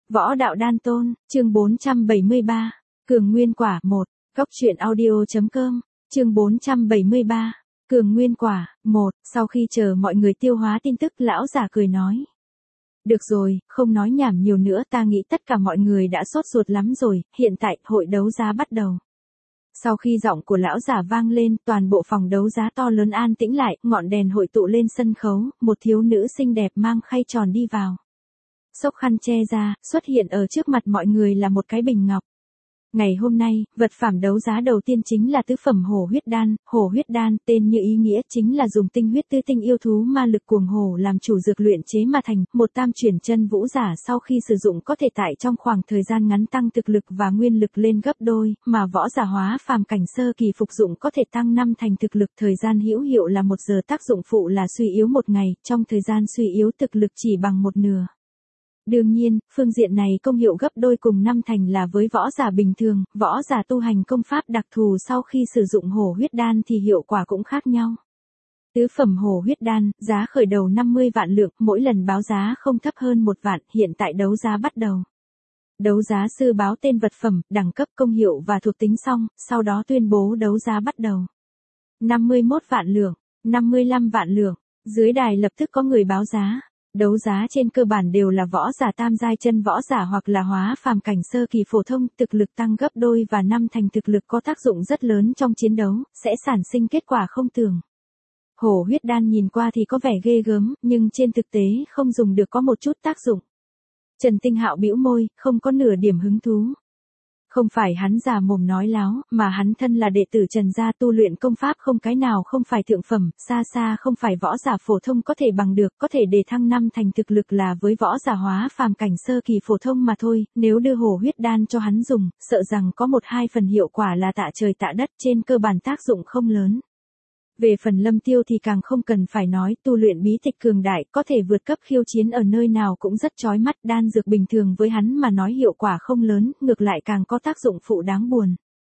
Võ đạo đan tôn, chương 473. Cường nguyên quả 1. Góc truyện audio.com, chương 473. Cường nguyên quả 1. Sau khi chờ mọi người tiêu hóa tin tức, lão già cười nói: Được rồi, không nói nhảm nhiều nữa, ta nghĩ tất cả mọi người đã sốt ruột lắm rồi, hiện tại hội đấu giá bắt đầu. Sau khi giọng của lão già vang lên, toàn bộ phòng đấu giá to lớn an tĩnh lại, ngọn đèn hội tụ lên sân khấu, một thiếu nữ xinh đẹp mang khay tròn đi vào. Xốc khăn che ra, xuất hiện ở trước mặt mọi người là một cái bình ngọc. Ngày hôm nay, vật phẩm đấu giá đầu tiên chính là tứ phẩm hổ huyết đan. Hổ huyết đan, tên như ý nghĩa, chính là dùng tinh huyết tứ tinh yêu thú ma lực cuồng hổ làm chủ dược luyện chế mà thành, một tam chuyển chân vũ giả sau khi sử dụng có thể tại trong khoảng thời gian ngắn tăng thực lực và nguyên lực lên gấp đôi, mà võ giả hóa phàm cảnh sơ kỳ phục dụng có thể tăng 5 thành thực lực. Thời gian hữu hiệu là 1 giờ, tác dụng phụ là suy yếu 1 ngày, trong thời gian suy yếu thực lực chỉ bằng 1/2. Đương nhiên, phương diện này công hiệu gấp đôi cùng 5 thành là với võ giả bình thường, võ giả tu hành công pháp đặc thù sau khi sử dụng hổ huyết đan thì hiệu quả cũng khác nhau. Tứ phẩm hổ huyết đan, giá khởi đầu 50 vạn lượng, mỗi lần báo giá không thấp hơn 1 vạn, hiện tại đấu giá bắt đầu. Đấu giá sư báo tên vật phẩm, đẳng cấp, công hiệu và thuộc tính xong, sau đó tuyên bố đấu giá bắt đầu. 51 vạn lượng, 55 vạn lượng, dưới đài lập tức có người báo giá. Đấu giá trên cơ bản đều là võ giả tam giai chân võ giả hoặc là hóa phàm cảnh sơ kỳ phổ thông, thực lực tăng gấp đôi và 5 thành thực lực có tác dụng rất lớn trong chiến đấu, sẽ sản sinh kết quả không tưởng. Hổ huyết đan nhìn qua thì có vẻ ghê gớm, nhưng trên thực tế không dùng được có một chút tác dụng. Trần Tinh Hạo bĩu môi, không có nửa điểm hứng thú. Không phải hắn già mồm nói láo, mà hắn thân là đệ tử Trần gia, tu luyện công pháp không cái nào không phải thượng phẩm, xa xa không phải võ giả phổ thông có thể bằng được, có thể đề thăng 5 thành thực lực là với võ giả hóa phàm cảnh sơ kỳ phổ thông mà thôi, nếu đưa hổ huyết đan cho hắn dùng, sợ rằng có 1-2 phần hiệu quả là tạ trời tạ đất, trên cơ bản tác dụng không lớn. Về phần Lâm Tiêu thì càng không cần phải nói, tu luyện bí tịch cường đại, có thể vượt cấp khiêu chiến ở nơi nào cũng rất chói mắt, đan dược bình thường với hắn mà nói hiệu quả không lớn, ngược lại càng có tác dụng phụ đáng buồn.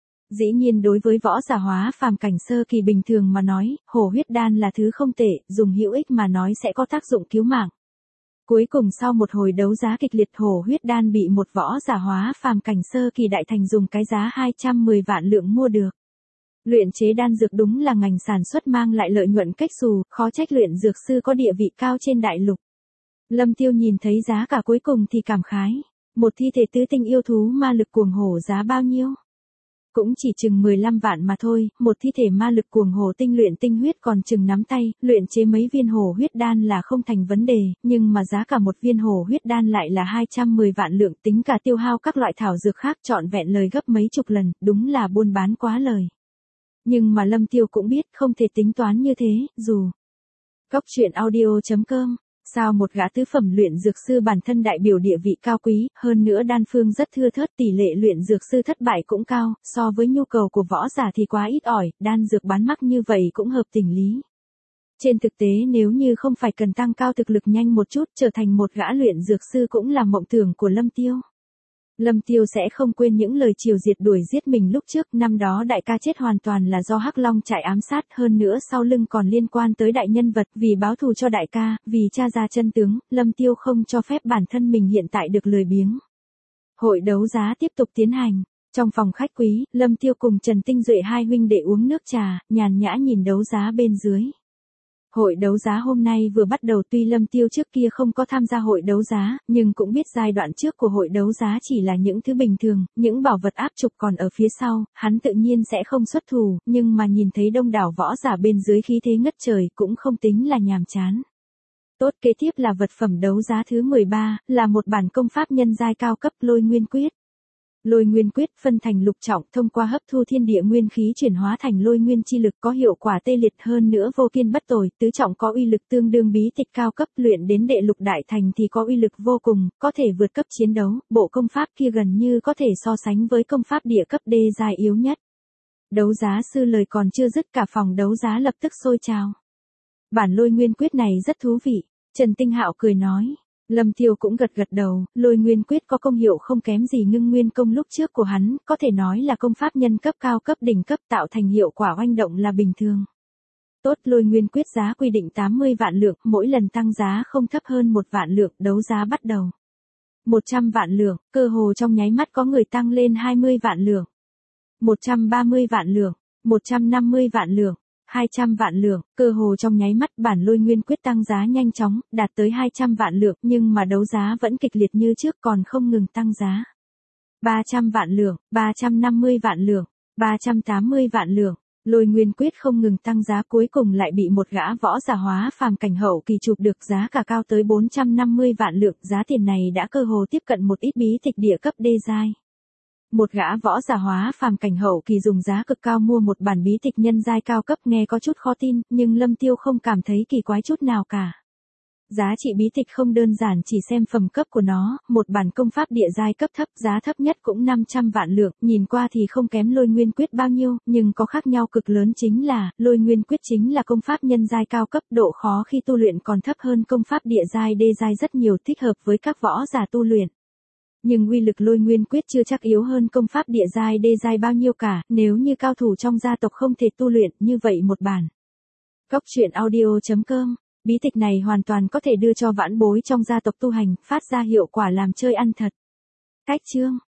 Dĩ nhiên đối với võ giả hóa phàm cảnh sơ kỳ bình thường mà nói, hổ huyết đan là thứ không tệ, dùng hữu ích mà nói sẽ có tác dụng cứu mạng. Cuối cùng sau một hồi đấu giá kịch liệt, hổ huyết đan bị một võ giả hóa phàm cảnh sơ kỳ đại thành dùng cái giá 210 vạn lượng mua được. Luyện chế đan dược đúng là ngành sản xuất mang lại lợi nhuận cách xù, khó trách luyện dược sư có địa vị cao trên đại lục. Lâm Tiêu nhìn thấy giá cả cuối cùng thì cảm khái. Một thi thể tứ tinh yêu thú ma lực cuồng hổ giá bao nhiêu? Cũng chỉ chừng 15 vạn mà thôi, một thi thể ma lực cuồng hổ tinh luyện tinh huyết còn chừng nắm tay, luyện chế mấy viên hổ huyết đan là không thành vấn đề, nhưng mà giá cả một viên hổ huyết đan lại là 210 vạn lượng, tính cả tiêu hao các loại thảo dược khác trọn vẹn lời gấp mấy chục lần, đúng là buôn bán quá lời. Nhưng mà Lâm Tiêu cũng biết không thể tính toán như thế, dù. Góc truyện audio.com, sao một gã tứ phẩm luyện dược sư bản thân đại biểu địa vị cao quý, hơn nữa đan phương rất thưa thớt, tỷ lệ luyện dược sư thất bại cũng cao, so với nhu cầu của võ giả thì quá ít ỏi, đan dược bán mắc như vậy cũng hợp tình lý. Trên thực tế nếu như không phải cần tăng cao thực lực nhanh một chút, trở thành một gã luyện dược sư cũng là mộng tưởng của Lâm Tiêu. Lâm Tiêu sẽ không quên những lời triều diệt đuổi giết mình lúc trước, năm đó đại ca chết hoàn toàn là do Hắc Long trại ám sát, hơn nữa sau lưng còn liên quan tới đại nhân vật, vì báo thù cho đại ca, vì tra ra chân tướng, Lâm Tiêu không cho phép bản thân mình hiện tại được lười biếng. Hội đấu giá tiếp tục tiến hành. Trong phòng khách quý, Lâm Tiêu cùng Trần Tinh Duệ hai huynh đệ uống nước trà, nhàn nhã nhìn đấu giá bên dưới. Hội đấu giá hôm nay vừa bắt đầu, tuy Lâm Tiêu trước kia không có tham gia hội đấu giá, nhưng cũng biết giai đoạn trước của hội đấu giá chỉ là những thứ bình thường, những bảo vật áp trục còn ở phía sau, hắn tự nhiên sẽ không xuất thủ, nhưng mà nhìn thấy đông đảo võ giả bên dưới khí thế ngất trời cũng không tính là nhàm chán. Tốt, kế tiếp là vật phẩm đấu giá thứ 13, là một bản công pháp nhân giai cao cấp, Lôi Nguyên Quyết. Lôi Nguyên Quyết phân thành lục trọng, thông qua hấp thu thiên địa nguyên khí chuyển hóa thành lôi nguyên chi lực, có hiệu quả tê liệt, hơn nữa vô kiên bất tồi. Tứ trọng có uy lực tương đương bí tịch cao cấp, luyện đến đệ lục đại thành thì có uy lực vô cùng, có thể vượt cấp chiến đấu, bộ công pháp kia gần như có thể so sánh với công pháp địa cấp đê giai yếu nhất. Đấu giá sư lời còn chưa dứt, cả phòng đấu giá lập tức sôi trào. Bản Lôi Nguyên Quyết này rất thú vị, Trần Tinh Hạo cười nói. Lâm Tiêu cũng gật gật đầu, Lôi Nguyên Quyết có công hiệu không kém gì Ngưng Nguyên Công lúc trước của hắn, có thể nói là công pháp nhân cấp cao cấp đỉnh cấp, tạo thành hiệu quả oanh động là bình thường. Tốt, Lôi Nguyên Quyết giá quy định 80 vạn lượng, mỗi lần tăng giá không thấp hơn 1 vạn lượng, đấu giá bắt đầu. 100 vạn lượng, cơ hồ trong nháy mắt có người tăng lên 20 vạn lượng. 130 vạn lượng, 150 vạn lượng, 200 vạn lượng, cơ hồ trong nháy mắt bản Lôi Nguyên Quyết tăng giá nhanh chóng, đạt tới 200 vạn lượng, nhưng mà đấu giá vẫn kịch liệt như trước còn không ngừng tăng giá. 300 vạn lượng, 350 vạn lượng, 380 vạn lượng. Lôi Nguyên Quyết không ngừng tăng giá, cuối cùng lại bị một gã võ giả hóa phàm cảnh hậu kỳ chụp được giá cả cao tới 450 vạn lượng, giá tiền này đã cơ hồ tiếp cận một ít bí tịch địa cấp đê giai. Một gã võ giả hóa phàm cảnh hậu kỳ dùng giá cực cao mua một bản bí tịch nhân giai cao cấp, nghe có chút khó tin, nhưng Lâm Tiêu không cảm thấy kỳ quái chút nào cả. Giá trị bí tịch không đơn giản chỉ xem phẩm cấp của nó, một bản công pháp địa giai cấp thấp, giá thấp nhất cũng 500 vạn lượng, nhìn qua thì không kém Lôi Nguyên Quyết bao nhiêu, nhưng có khác nhau cực lớn chính là, Lôi Nguyên Quyết chính là công pháp nhân giai cao cấp, độ khó khi tu luyện còn thấp hơn công pháp địa giai đê giai rất nhiều, thích hợp với các võ giả tu luyện. Nhưng uy lực Lôi Nguyên Quyết chưa chắc yếu hơn công pháp địa giai đê giai bao nhiêu cả, nếu như cao thủ trong gia tộc không thể tu luyện như vậy một bản. Góc truyện audio.com. Bí tịch này hoàn toàn có thể đưa cho vãn bối trong gia tộc tu hành, phát ra hiệu quả làm chơi ăn thật. Cách chương